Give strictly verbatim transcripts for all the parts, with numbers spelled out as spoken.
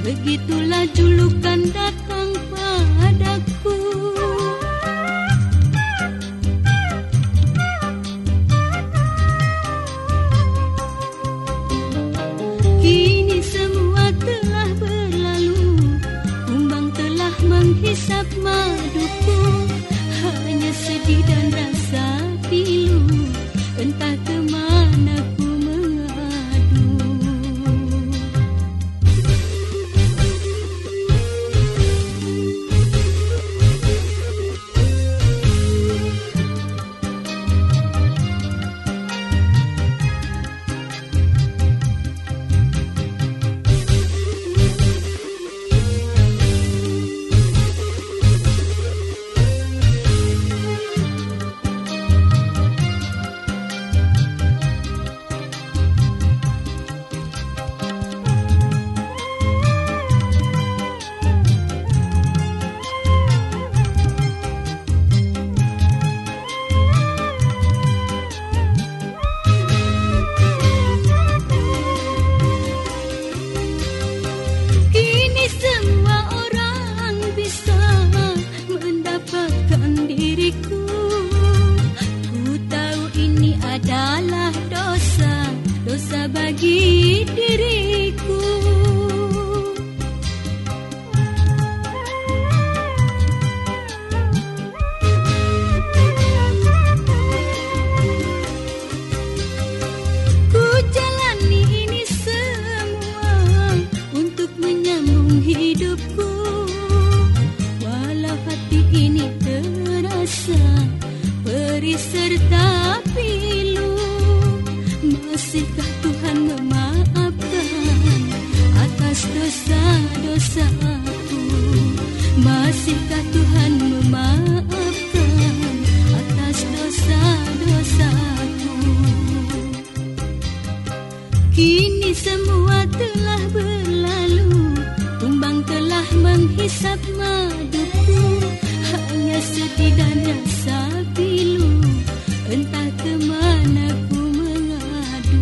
begitulah julukan datang padaku. Kini semua telah berlalu, kumbang telah menghisap maduku, hanya sedih dan rasa pilu, entah kemana ku mengadu. Adalah dosa, dosa bagi diriku. Ku jalani ini semua untuk menyambung hidupku, walau hati ini terasa perih serta pilu. Masihkah Tuhan memaafkan atas dosa-dosaku? Masihkah Tuhan memaafkan atas dosa-dosaku? Kini semua telah berlalu, kumbang telah menghisap maduku, hanya sedih dan rasa pilu, entah kemana ku mengadu.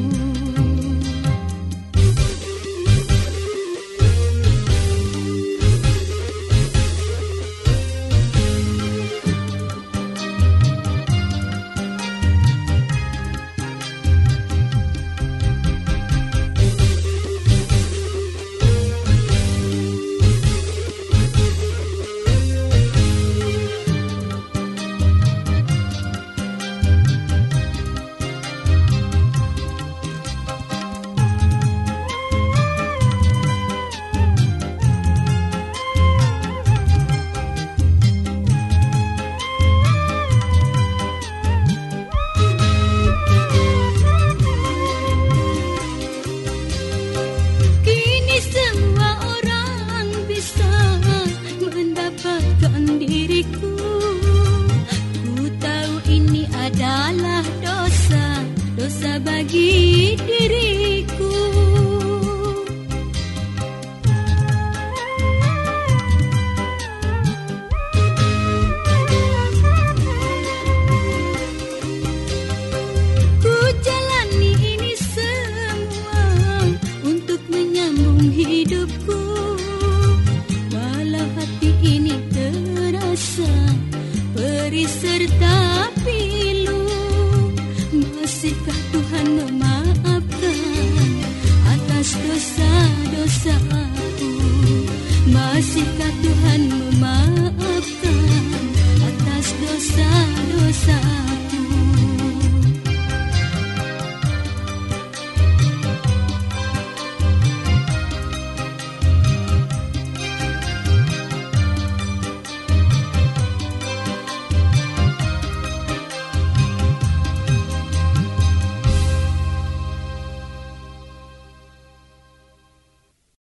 Diriku, ku tahu ini adalah dosa, dosa bagi diriku. Ku jalani ini semua untuk menyambung hidupku, walau hati ini terasa perih serta pilu. Masihkah Tuhan memaafkan atas dosa-dosaku? Masihkah Tuhan memaafkan atas dosa-dosaku?